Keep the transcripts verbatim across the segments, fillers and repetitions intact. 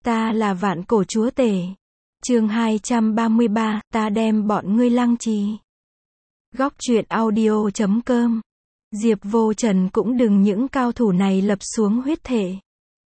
Ta là vạn cổ chúa tể. Chương hai trăm ba mươi ba, ta đem bọn ngươi lăng trì. Góc truyện audio chấm com. Diệp Vô Trần cũng đừng những cao thủ này lập xuống huyết thể,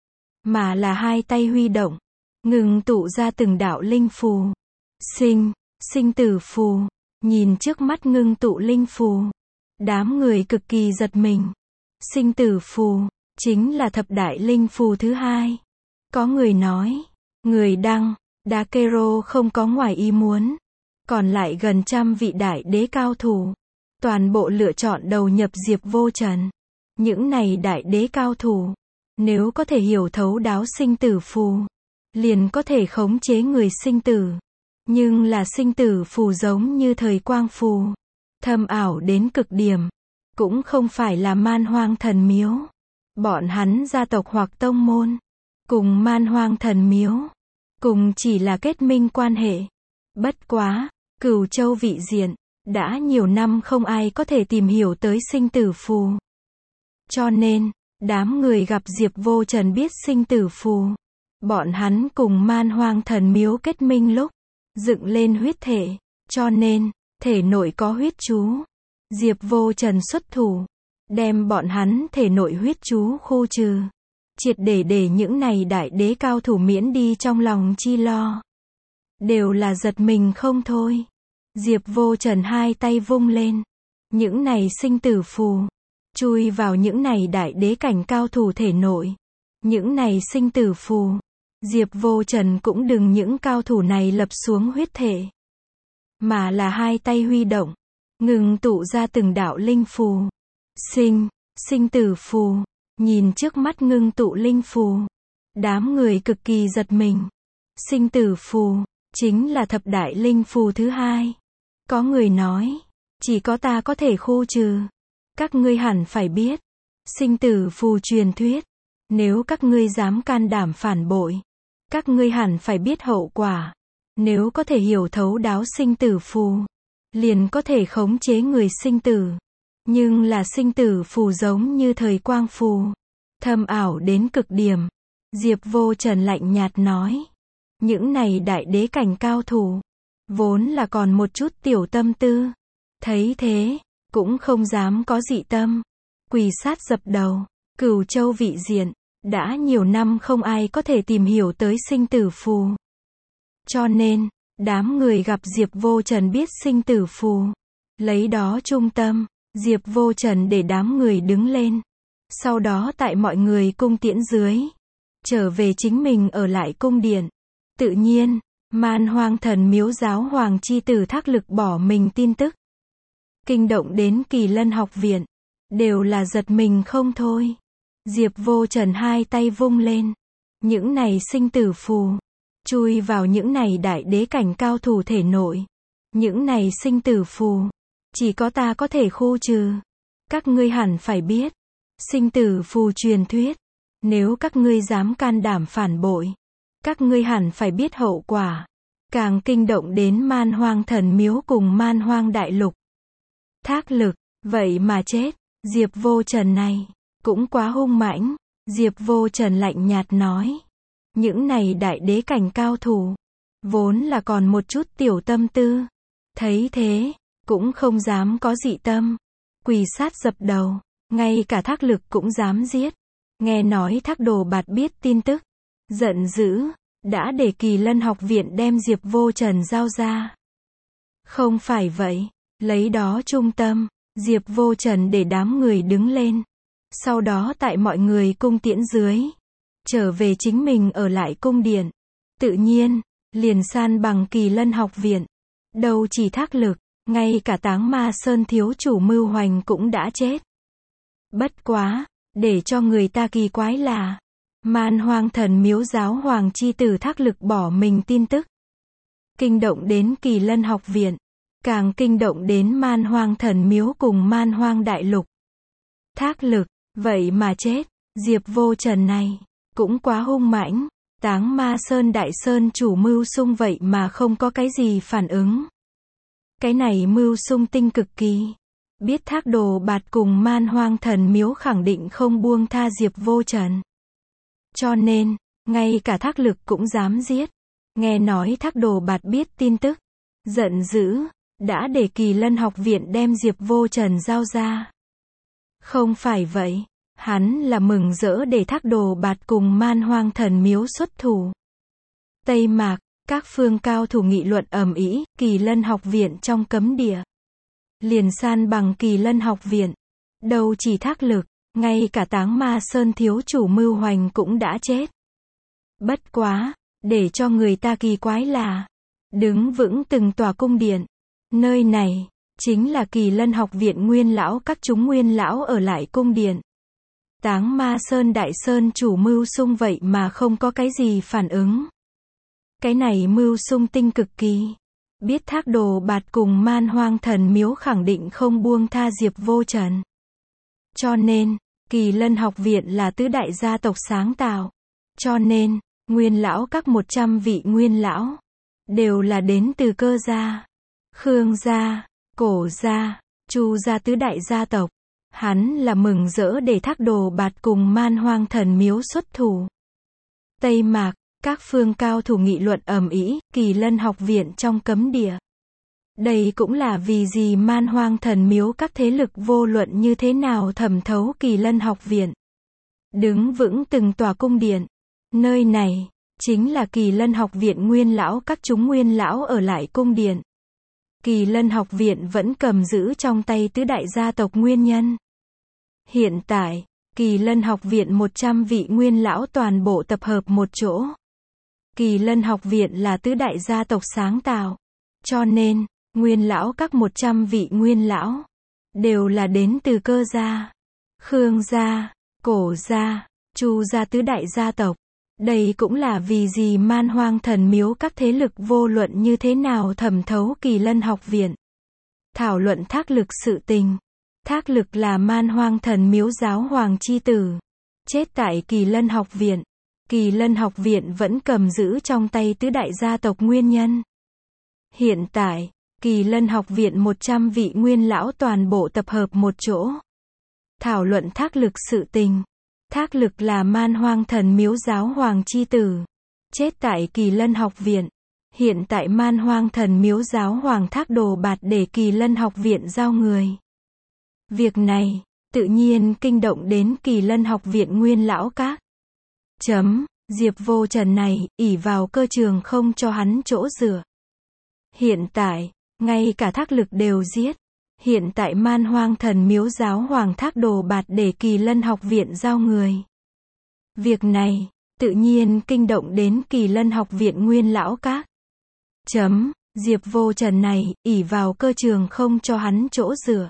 mà là hai tay huy động, ngừng tụ ra từng đạo linh phù. Sinh, sinh tử phù. Nhìn trước mắt ngưng tụ linh phù, đám người cực kỳ giật mình. Sinh tử phù, chính là thập đại linh phù thứ hai. Có người nói, người đăng, Đá Kê Rô không có ngoài ý muốn. Còn lại gần trăm vị đại đế cao thủ, toàn bộ lựa chọn đầu nhập Diệp Vô Trần. Những này đại đế cao thủ, nếu có thể hiểu thấu đáo sinh tử phù, liền có thể khống chế người sinh tử. Nhưng là sinh tử phù giống như thời quang phù, thâm ảo đến cực điểm, cũng không phải là Man Hoang Thần Miếu. Bọn hắn gia tộc hoặc tông môn, cùng Man Hoang Thần Miếu, cùng chỉ là kết minh quan hệ. Bất quá, Cửu Châu vị diện, đã nhiều năm không ai có thể tìm hiểu tới sinh tử phù. Cho nên, đám người gặp Diệp Vô Trần biết sinh tử phù, bọn hắn cùng Man Hoang Thần Miếu kết minh lúc, dựng lên huyết thể, cho nên, thể nội có huyết chú. Diệp Vô Trần xuất thủ, đem bọn hắn thể nội huyết chú khu trừ, triệt để để những này đại đế cao thủ miễn đi trong lòng chi lo. Đều là giật mình không thôi. Diệp Vô Trần hai tay vung lên, những này sinh tử phù, chui vào những này đại đế cảnh cao thủ thể nội. Những này sinh tử phù, Diệp Vô Trần cũng đừng những cao thủ này lập xuống huyết thể, mà là hai tay huy động, ngừng tụ ra từng đạo linh phù. Sinh, sinh tử phù. Nhìn trước mắt ngưng tụ linh phù, đám người cực kỳ giật mình. Sinh tử phù, chính là thập đại linh phù thứ hai. Có người nói, chỉ có ta có thể khu trừ. Các ngươi hẳn phải biết, sinh tử phù truyền thuyết, nếu các ngươi dám can đảm phản bội, các ngươi hẳn phải biết hậu quả. Nếu có thể hiểu thấu đáo sinh tử phù, liền có thể khống chế người sinh tử. Nhưng là sinh tử phù giống như thời quang phù, thâm ảo đến cực điểm. Diệp Vô Trần lạnh nhạt nói, những này đại đế cảnh cao thủ, vốn là còn một chút tiểu tâm tư, thấy thế, cũng không dám có dị tâm, quỳ sát dập đầu. Cửu Châu vị diện, đã nhiều năm không ai có thể tìm hiểu tới sinh tử phù. Cho nên, đám người gặp Diệp Vô Trần biết sinh tử phù, lấy đó trung tâm. Diệp Vô Trần để đám người đứng lên, sau đó tại mọi người cung tiễn dưới, trở về chính mình ở lại cung điện. Tự nhiên, Man Hoang Thần Miếu giáo hoàng chi tử Thác Lực bỏ mình tin tức, kinh động đến Kỳ Lân học viện, đều là giật mình không thôi. Diệp Vô Trần hai tay vung lên, những này sinh tử phù, chui vào những này đại đế cảnh cao thủ thể nội. Những này sinh tử phù, chỉ có ta có thể khu trừ. Các ngươi hẳn phải biết, sinh tử phù truyền thuyết, nếu các ngươi dám can đảm phản bội, các ngươi hẳn phải biết hậu quả. Càng kinh động đến Man Hoang Thần Miếu cùng Man Hoang Đại Lục. Thác Lực, vậy mà chết. Diệp Vô Trần này, cũng quá hung mãnh. Diệp Vô Trần lạnh nhạt nói, những này đại đế cảnh cao thủ, vốn là còn một chút tiểu tâm tư, thấy thế, cũng không dám có dị tâm, quỳ sát dập đầu. Ngay cả Thác Lực cũng dám giết. Nghe nói Thác Đồ Bạt biết tin tức, giận dữ, đã để Kỳ Lân học viện đem Diệp Vô Trần giao ra. Không phải vậy, lấy đó trung tâm. Diệp Vô Trần để đám người đứng lên, sau đó tại mọi người cung tiễn dưới, trở về chính mình ở lại cung điện. Tự nhiên, liền san bằng Kỳ Lân học viện. Đâu chỉ Thác Lực, ngay cả Táng Ma Sơn thiếu chủ Mưu Hoành cũng đã chết. Bất quá, để cho người ta kỳ quái là, Man Hoang Thần Miếu giáo hoàng chi tử Thác Lực bỏ mình tin tức, kinh động đến Kỳ Lân học viện, càng kinh động đến Man Hoang Thần Miếu cùng Man Hoang Đại Lục. Thác Lực, vậy mà chết. Diệp Vô Trần này, cũng quá hung mãnh. Táng Ma Sơn Đại Sơn chủ Mưu Sung vậy mà không có cái gì phản ứng. Cái này Mưu Sung tinh cực kỳ, biết Thác Đồ Bạt cùng Man Hoang Thần Miếu khẳng định không buông tha Diệp Vô Trần. Cho nên, ngay cả Thác Lực cũng dám giết. Nghe nói Thác Đồ Bạt biết tin tức, giận dữ, đã để Kỳ Lân học viện đem Diệp Vô Trần giao ra. Không phải vậy, hắn là mừng rỡ để Thác Đồ Bạt cùng Man Hoang Thần Miếu xuất thủ. Tây Mạc, các phương cao thủ nghị luận ầm ĩ, Kỳ Lân học viện trong cấm địa. Liền san bằng Kỳ Lân học viện. Đâu chỉ Thác Lực, ngay cả Táng Ma Sơn thiếu chủ Mưu Hoành cũng đã chết. Bất quá, để cho người ta kỳ quái là, đứng vững từng tòa cung điện. Nơi này, chính là Kỳ Lân học viện nguyên lão các chúng nguyên lão ở lại cung điện. Táng Ma Sơn đại sơn chủ Mưu Sung vậy mà không có cái gì phản ứng. Cái này Mưu Sung tinh cực kỳ. Biết Thác Đồ Bạt cùng Man Hoang Thần Miếu khẳng định không buông tha Diệp Vô Trần. Cho nên, Kỳ Lân học viện là tứ đại gia tộc sáng tạo. Cho nên, nguyên lão các một trăm vị nguyên lão, đều là đến từ Cơ gia, Khương gia, Cổ gia, Chu gia tứ đại gia tộc. Hắn là mừng rỡ để Thác Đồ Bạt cùng Man Hoang Thần Miếu xuất thủ. Tây Mạc, các phương cao thủ nghị luận ầm ĩ, Kỳ Lân học viện trong cấm địa. Đây cũng là vì gì Man Hoang Thần Miếu các thế lực vô luận như thế nào thẩm thấu Kỳ Lân học viện. Đứng vững từng tòa cung điện. Nơi này, chính là Kỳ Lân học viện nguyên lão các chúng nguyên lão ở lại cung điện. Kỳ Lân học viện vẫn cầm giữ trong tay tứ đại gia tộc nguyên nhân. Hiện tại, Kỳ Lân học viện một trăm vị nguyên lão toàn bộ tập hợp một chỗ. Kỳ Lân học viện là tứ đại gia tộc sáng tạo. Cho nên, nguyên lão các một trăm vị nguyên lão, đều là đến từ Cơ gia, Khương gia, Cổ gia, Chu gia tứ đại gia tộc. Đây cũng là vì gì Man Hoang Thần Miếu các thế lực vô luận như thế nào thẩm thấu Kỳ Lân học viện. Thảo luận Thác Lực sự tình. Thác Lực là Man Hoang Thần Miếu giáo hoàng chi tử. Chết tại Kỳ Lân học viện. Kỳ Lân học viện vẫn cầm giữ trong tay tứ đại gia tộc nguyên nhân. Hiện tại, Kỳ Lân học viện một trăm vị nguyên lão toàn bộ tập hợp một chỗ. Thảo luận Thác Lực sự tình. Thác Lực là Man Hoang Thần Miếu giáo hoàng chi tử. Chết tại Kỳ Lân học viện. Hiện tại Man Hoang Thần Miếu giáo hoàng Thác Đồ Bạt để Kỳ Lân học viện giao người. Việc này, tự nhiên kinh động đến Kỳ Lân học viện nguyên lão các. Chấm, Diệp Vô Trần này, ỷ vào cơ trường không cho hắn chỗ dựa. Hiện tại, ngay cả Thác Lực đều giết. Hiện tại Man Hoang Thần Miếu giáo hoàng Thác Đồ Bạt để Kỳ Lân học viện giao người. Việc này, tự nhiên kinh động đến Kỳ Lân học viện nguyên lão các. Chấm, Diệp Vô Trần này, ỷ vào cơ trường không cho hắn chỗ dựa.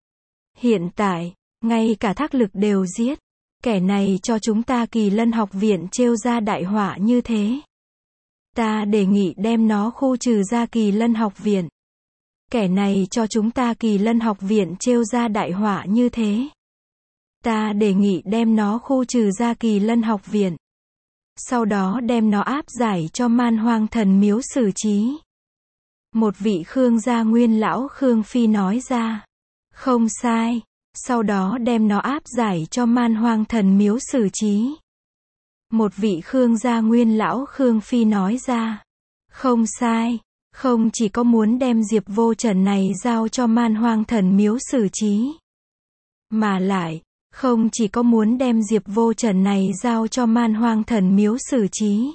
Hiện tại, ngay cả Thác Lực đều giết. Kẻ này cho chúng ta Kỳ Lân học viện trêu ra đại họa như thế. Ta đề nghị đem nó khu trừ ra Kỳ Lân học viện. Kẻ này cho chúng ta Kỳ Lân học viện trêu ra đại họa như thế. Ta đề nghị đem nó khu trừ ra Kỳ Lân học viện. Sau đó đem nó áp giải cho Man Hoang Thần Miếu xử trí. Một vị Khương gia nguyên lão Khương Phi nói ra. Không sai. Sau đó đem nó áp giải cho Man Hoang Thần Miếu xử trí. Một vị Khương gia nguyên lão Khương Phi nói ra. Không sai. Không chỉ có muốn đem Diệp Vô Trần này giao cho Man Hoang Thần Miếu xử trí. Mà lại, không chỉ có muốn đem Diệp Vô Trần này giao cho Man Hoang Thần Miếu xử trí.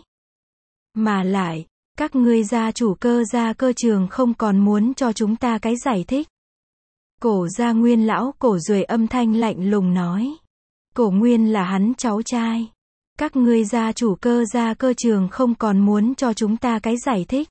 Mà lại, các ngươi gia chủ Cơ gia Cơ trường không còn muốn cho chúng ta cái giải thích. Cổ gia nguyên lão Cổ Duệ âm thanh lạnh lùng nói. Cổ Nguyên là hắn cháu trai. Các ngươi gia chủ Cơ gia Cơ trường không còn muốn cho chúng ta cái giải thích.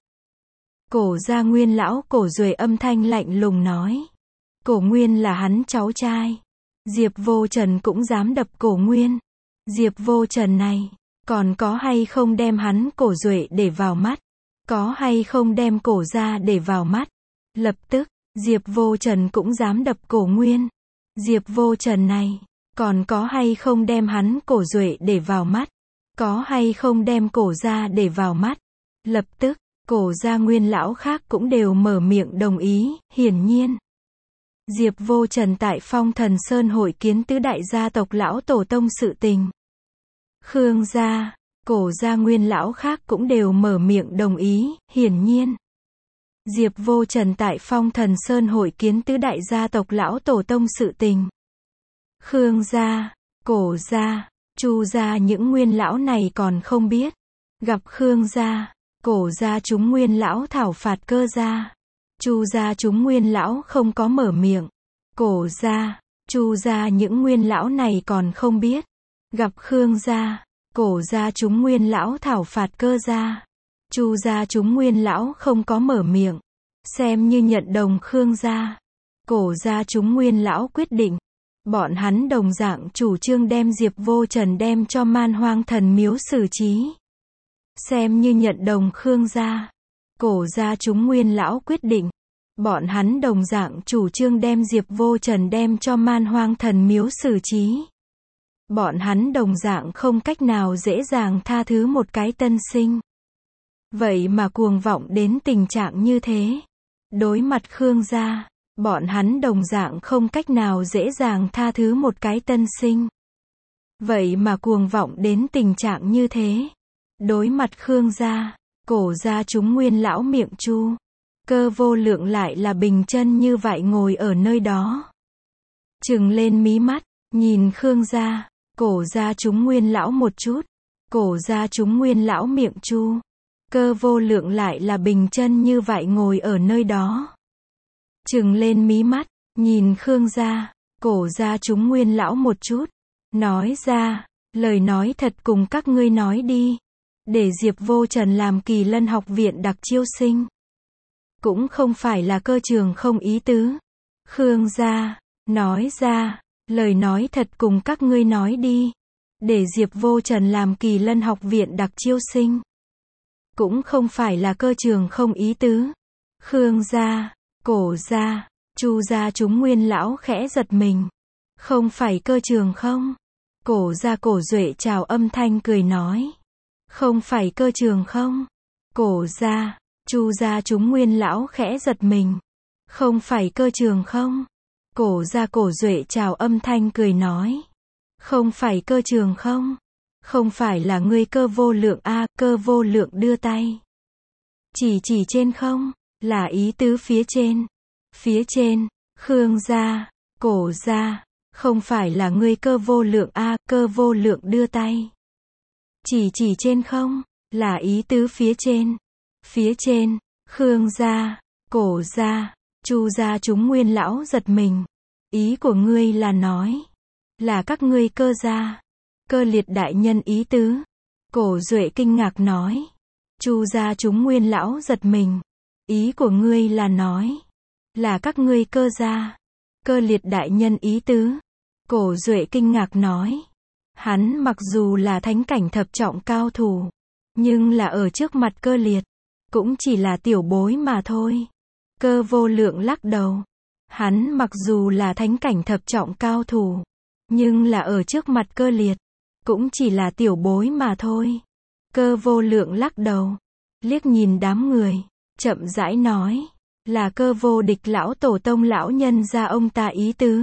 Cổ gia nguyên lão Cổ Duệ âm thanh lạnh lùng nói. Cổ Nguyên là hắn cháu trai. Diệp Vô Trần cũng dám đập Cổ Nguyên. Diệp Vô Trần này, còn có hay không đem hắn Cổ Duệ để vào mắt? Có hay không đem Cổ gia để vào mắt? Lập tức, Diệp Vô Trần cũng dám đập Cổ Nguyên. Diệp Vô Trần này, còn có hay không đem hắn Cổ Duệ để vào mắt? Có hay không đem Cổ gia để vào mắt? Lập tức, Cổ gia nguyên lão khác cũng đều mở miệng đồng ý, hiển nhiên. Diệp Vô Trần tại Phong Thần Sơn hội kiến tứ đại gia tộc lão tổ tông sự tình. Khương gia, Cổ gia nguyên lão khác cũng đều mở miệng đồng ý, hiển nhiên. Diệp Vô Trần tại Phong Thần Sơn hội kiến tứ đại gia tộc lão tổ tông sự tình. Khương gia, Cổ gia, Chu gia những nguyên lão này còn không biết. Gặp Khương gia, Cổ gia chúng nguyên lão thảo phạt Cơ gia. Chu gia chúng nguyên lão không có mở miệng. Cổ gia, Chu gia những nguyên lão này còn không biết. Gặp Khương gia, Cổ gia chúng nguyên lão thảo phạt Cơ gia. Chu gia chúng nguyên lão không có mở miệng. Xem như nhận đồng Khương gia. Cổ gia chúng nguyên lão quyết định. Bọn hắn đồng dạng chủ trương đem Diệp Vô Trần đem cho Man Hoang Thần Miếu xử trí. Xem như nhận đồng Khương gia. Cổ gia chúng nguyên lão quyết định. Bọn hắn đồng dạng chủ trương đem Diệp Vô Trần đem cho Man Hoang Thần Miếu xử trí. Bọn hắn đồng dạng không cách nào dễ dàng tha thứ một cái tân sinh. Vậy mà cuồng vọng đến tình trạng như thế. Đối mặt Khương gia, bọn hắn đồng dạng không cách nào dễ dàng tha thứ một cái tân sinh. Vậy mà cuồng vọng đến tình trạng như thế. Đối mặt Khương gia, Cổ gia chúng nguyên lão miệng chu. Cơ Vô Lượng lại là bình chân như vậy ngồi ở nơi đó. Trừng lên mí mắt, nhìn Khương gia, Cổ gia chúng nguyên lão một chút. Cổ gia chúng nguyên lão miệng chu. Cơ Vô Lượng lại là bình chân như vậy ngồi ở nơi đó. Trừng lên mí mắt, nhìn Khương gia, Cổ gia chúng nguyên lão một chút. Nói ra, lời nói thật cùng các ngươi nói đi. Để Diệp Vô Trần làm Kỳ Lân học viện đặc chiêu sinh. Cũng không phải là cơ trường không ý tứ. Khương gia, nói ra, lời nói thật cùng các ngươi nói đi. Để Diệp Vô Trần làm Kỳ Lân học viện đặc chiêu sinh. Cũng không phải là cơ trường không ý tứ. Khương gia, Cổ gia, Chu gia chúng nguyên lão khẽ giật mình. Không phải cơ trường không? Cổ gia Cổ Duệ chào âm thanh cười nói. Không phải cơ trường không? Cổ gia, Chu gia chúng nguyên lão khẽ giật mình. Không phải cơ trường không? Cổ gia Cổ Duệ chào âm thanh cười nói. Không phải cơ trường không? Không phải là ngươi Cơ Vô Lượng a? Cơ Vô Lượng đưa tay. Chỉ chỉ trên không? Là ý tứ phía trên. Phía trên, Khương gia, Cổ gia. Không phải là ngươi Cơ Vô Lượng a? Cơ Vô Lượng đưa tay. Chỉ chỉ trên không? Là ý tứ phía trên. Phía trên, Khương gia, Cổ gia, Chu gia chúng nguyên lão giật mình. Ý của ngươi là nói. Là các ngươi Cơ gia. Cơ liệt đại nhân ý tứ. Cổ Duệ kinh ngạc nói. Chu gia chúng nguyên lão giật mình. Ý của ngươi là nói. Là các ngươi Cơ gia. Cơ liệt đại nhân ý tứ. Cổ Duệ kinh ngạc nói. Hắn mặc dù là thánh cảnh thập trọng cao thủ. Nhưng là ở trước mặt Cơ liệt. Cũng chỉ là tiểu bối mà thôi. Cơ Vô Lượng lắc đầu. Hắn mặc dù là thánh cảnh thập trọng cao thủ. Nhưng là ở trước mặt Cơ liệt. Cũng chỉ là tiểu bối mà thôi. Cơ Vô Lượng lắc đầu. Liếc nhìn đám người. Chậm rãi nói. Là Cơ Vô Địch lão tổ tông lão nhân gia ông ta ý tứ.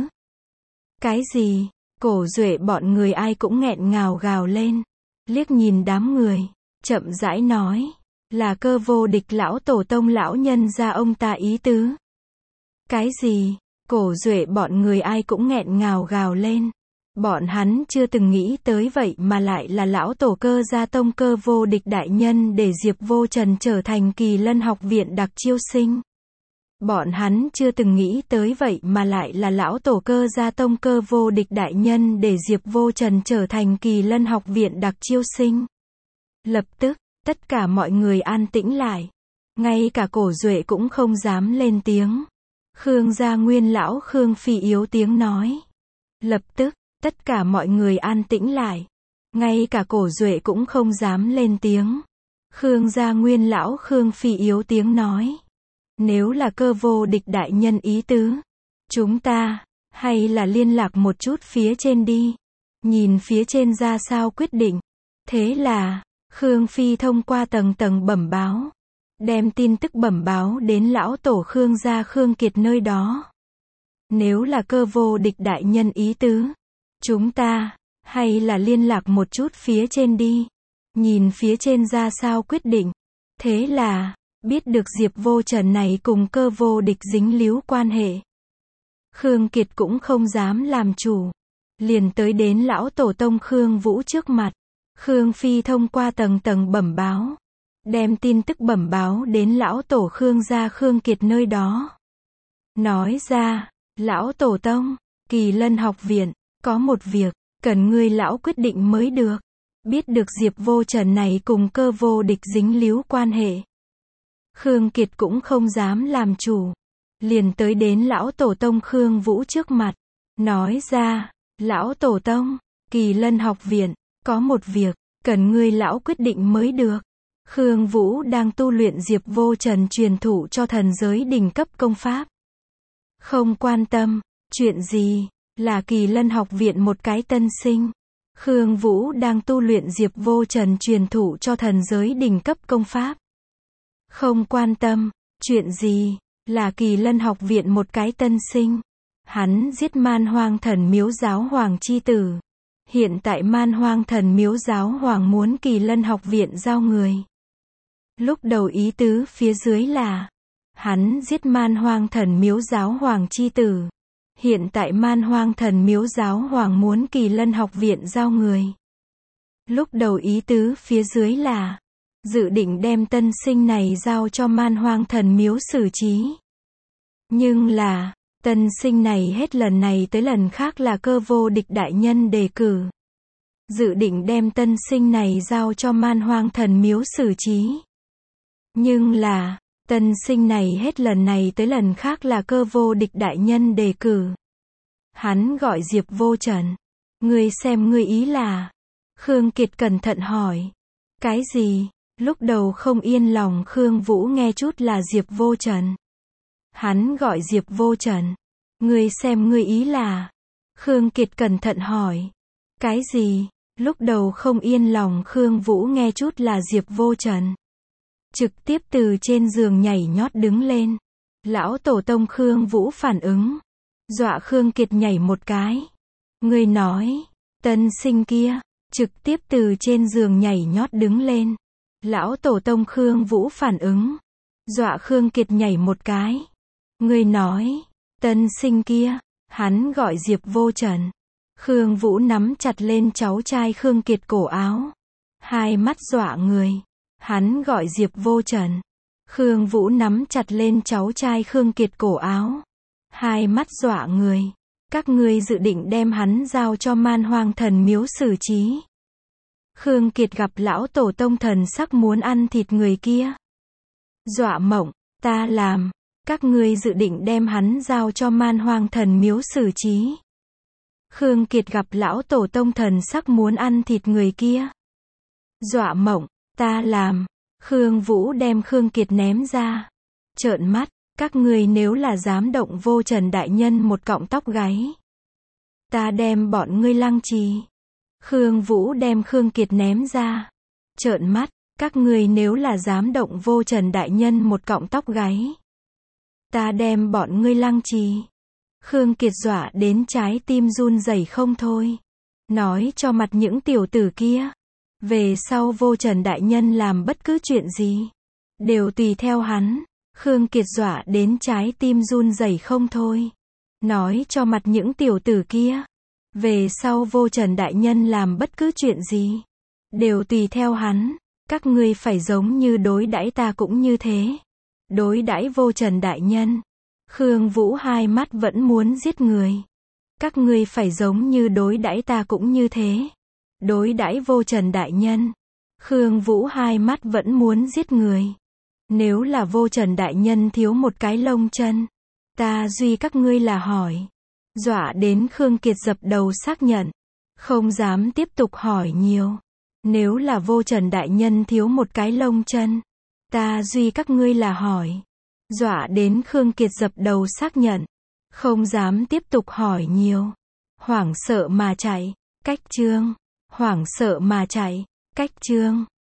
Cái gì? Cổ Duệ bọn người ai cũng nghẹn ngào gào lên. Liếc nhìn đám người. Chậm rãi nói. Là Cơ Vô Địch lão tổ tông lão nhân gia ông ta ý tứ. Cái gì? Cổ Duệ bọn người ai cũng nghẹn ngào gào lên. Bọn hắn chưa từng nghĩ tới vậy mà lại là lão tổ Cơ gia tông Cơ Vô Địch đại nhân để Diệp Vô Trần trở thành Kỳ Lân học viện đặc chiêu sinh. Bọn hắn chưa từng nghĩ tới vậy mà lại là lão tổ Cơ gia tông Cơ Vô Địch đại nhân để Diệp Vô Trần trở thành Kỳ Lân học viện đặc chiêu sinh. Lập tức, tất cả mọi người an tĩnh lại. Ngay cả Cổ Duệ cũng không dám lên tiếng. Khương gia nguyên lão Khương Phi yếu tiếng nói. Lập tức, tất cả mọi người an tĩnh lại. Ngay cả Cổ Duệ cũng không dám lên tiếng. Khương gia nguyên lão Khương Phi yếu tiếng nói. Nếu là Cơ Vô Địch đại nhân ý tứ. Chúng ta, hay là liên lạc một chút phía trên đi. Nhìn phía trên ra sao quyết định. Thế là, Khương Phi thông qua tầng tầng bẩm báo. Đem tin tức bẩm báo đến lão tổ Khương gia Khương Kiệt nơi đó. Nếu là Cơ Vô Địch đại nhân ý tứ. Chúng ta, hay là liên lạc một chút phía trên đi. nhìn phía trên ra sao quyết định. Thế là, biết được Diệp Vô Trần này cùng Cơ Vô Địch dính líu quan hệ. Khương Kiệt cũng không dám làm chủ. Liền tới đến lão tổ tông Khương Vũ trước mặt. Khương Phi thông qua tầng tầng bẩm báo. Đem tin tức bẩm báo đến lão tổ Khương gia Khương Kiệt nơi đó. Nói ra, lão tổ tông, Kỳ Lân học viện, có một việc, cần ngươi lão quyết định mới được. Biết được Diệp Vô Trần này cùng Cơ Vô Địch dính líu quan hệ. Khương Kiệt cũng không dám làm chủ. Liền tới đến lão tổ tông Khương Vũ trước mặt. Nói ra, lão tổ tông, Kỳ Lân học viện, có một việc, cần ngươi lão quyết định mới được. Khương Vũ đang tu luyện Diệp Vô Trần truyền thụ cho thần giới đỉnh cấp công pháp. Không quan tâm, chuyện gì, là Kỳ Lân học viện một cái tân sinh. Khương Vũ đang tu luyện Diệp Vô Trần truyền thụ cho thần giới đỉnh cấp công pháp. Không quan tâm, chuyện gì, là Kỳ Lân học viện một cái tân sinh. Hắn giết Man Hoang Thần Miếu giáo hoàng chi tử. Hiện tại Man Hoang Thần Miếu giáo hoàng muốn Kỳ Lân học viện giao người. Lúc đầu ý tứ phía dưới là, hắn giết Man Hoang Thần Miếu giáo hoàng chi tử. Hiện tại Man Hoang Thần Miếu giáo hoàng muốn Kỳ Lân học viện giao người. Lúc đầu ý tứ phía dưới là, dự định đem tân sinh này giao cho Man Hoang Thần Miếu xử trí. Nhưng là, tân sinh này hết lần này tới lần khác là Cơ Vô Địch đại nhân đề cử. Dự định đem tân sinh này giao cho Man Hoang Thần Miếu xử trí. Nhưng là, tân sinh này hết lần này tới lần khác là Cơ Vô Địch đại nhân đề cử. Hắn gọi Diệp Vô Trần. Ngươi xem ngươi ý là. Khương Kiệt cẩn thận hỏi. Cái gì? Lúc đầu không yên lòng Khương Vũ nghe chút là Diệp Vô Trần. Hắn gọi Diệp Vô Trần. Ngươi xem ngươi ý là. Khương Kiệt cẩn thận hỏi. Cái gì? Lúc đầu không yên lòng Khương Vũ nghe chút là Diệp Vô Trần. Trực tiếp từ trên giường nhảy nhót đứng lên. Lão tổ tông Khương Vũ phản ứng. Dọa Khương Kiệt nhảy một cái. Ngươi nói, tân sinh kia, trực tiếp từ trên giường nhảy nhót đứng lên. Lão tổ tông Khương Vũ phản ứng. Dọa Khương Kiệt nhảy một cái. Ngươi nói, tân sinh kia, hắn gọi Diệp Vô Trần. Khương Vũ nắm chặt lên cháu trai Khương Kiệt cổ áo. Hai mắt dọa người. Hắn gọi Diệp Vô Trần. Khương Vũ nắm chặt lên cháu trai Khương Kiệt cổ áo. Hai mắt dọa người. Các ngươi dự định đem hắn giao cho Man Hoang Thần Miếu xử trí. Khương Kiệt gặp lão tổ tông thần sắc muốn ăn thịt người kia. Dọa mộng, ta làm. Các ngươi dự định đem hắn giao cho Man Hoang Thần Miếu xử trí. Khương Kiệt gặp lão tổ tông thần sắc muốn ăn thịt người kia. Dọa mộng, ta làm. Khương Vũ đem Khương Kiệt ném ra. Trợn mắt, các ngươi nếu là dám động Vô Trần đại nhân một cọng tóc gáy. Ta đem bọn ngươi lăng trì. Khương Vũ đem Khương Kiệt ném ra. Trợn mắt, các ngươi nếu là dám động Vô Trần đại nhân một cọng tóc gáy. Ta đem bọn ngươi lăng trì. Khương Kiệt dọa đến trái tim run rẩy không thôi. Nói cho mặt những tiểu tử kia. Về sau Vô Trần đại nhân làm bất cứ chuyện gì. Đều tùy theo hắn. Khương Kiệt dọa đến trái tim run rẩy không thôi. Nói cho mặt những tiểu tử kia. Về sau Vô Trần đại nhân làm bất cứ chuyện gì. Đều tùy theo hắn. Các ngươi phải giống như đối đãi ta cũng như thế. Đối đãi Vô Trần đại nhân. Khương Vũ hai mắt vẫn muốn giết người. Các ngươi phải giống như đối đãi ta cũng như thế. Đối đãi Vô Trần đại nhân. Khương Vũ hai mắt vẫn muốn giết người. Nếu là Vô Trần đại nhân thiếu một cái lông chân. Ta duy các ngươi là hỏi. Dọa đến Khương Kiệt dập đầu xác nhận. Không dám tiếp tục hỏi nhiều. Nếu là Vô Trần đại nhân thiếu một cái lông chân. Ta duy các ngươi là hỏi. Dọa đến Khương Kiệt dập đầu xác nhận. Không dám tiếp tục hỏi nhiều. Hoảng sợ mà chạy. Cách chương. Hoảng sợ mà chạy. Cách chương.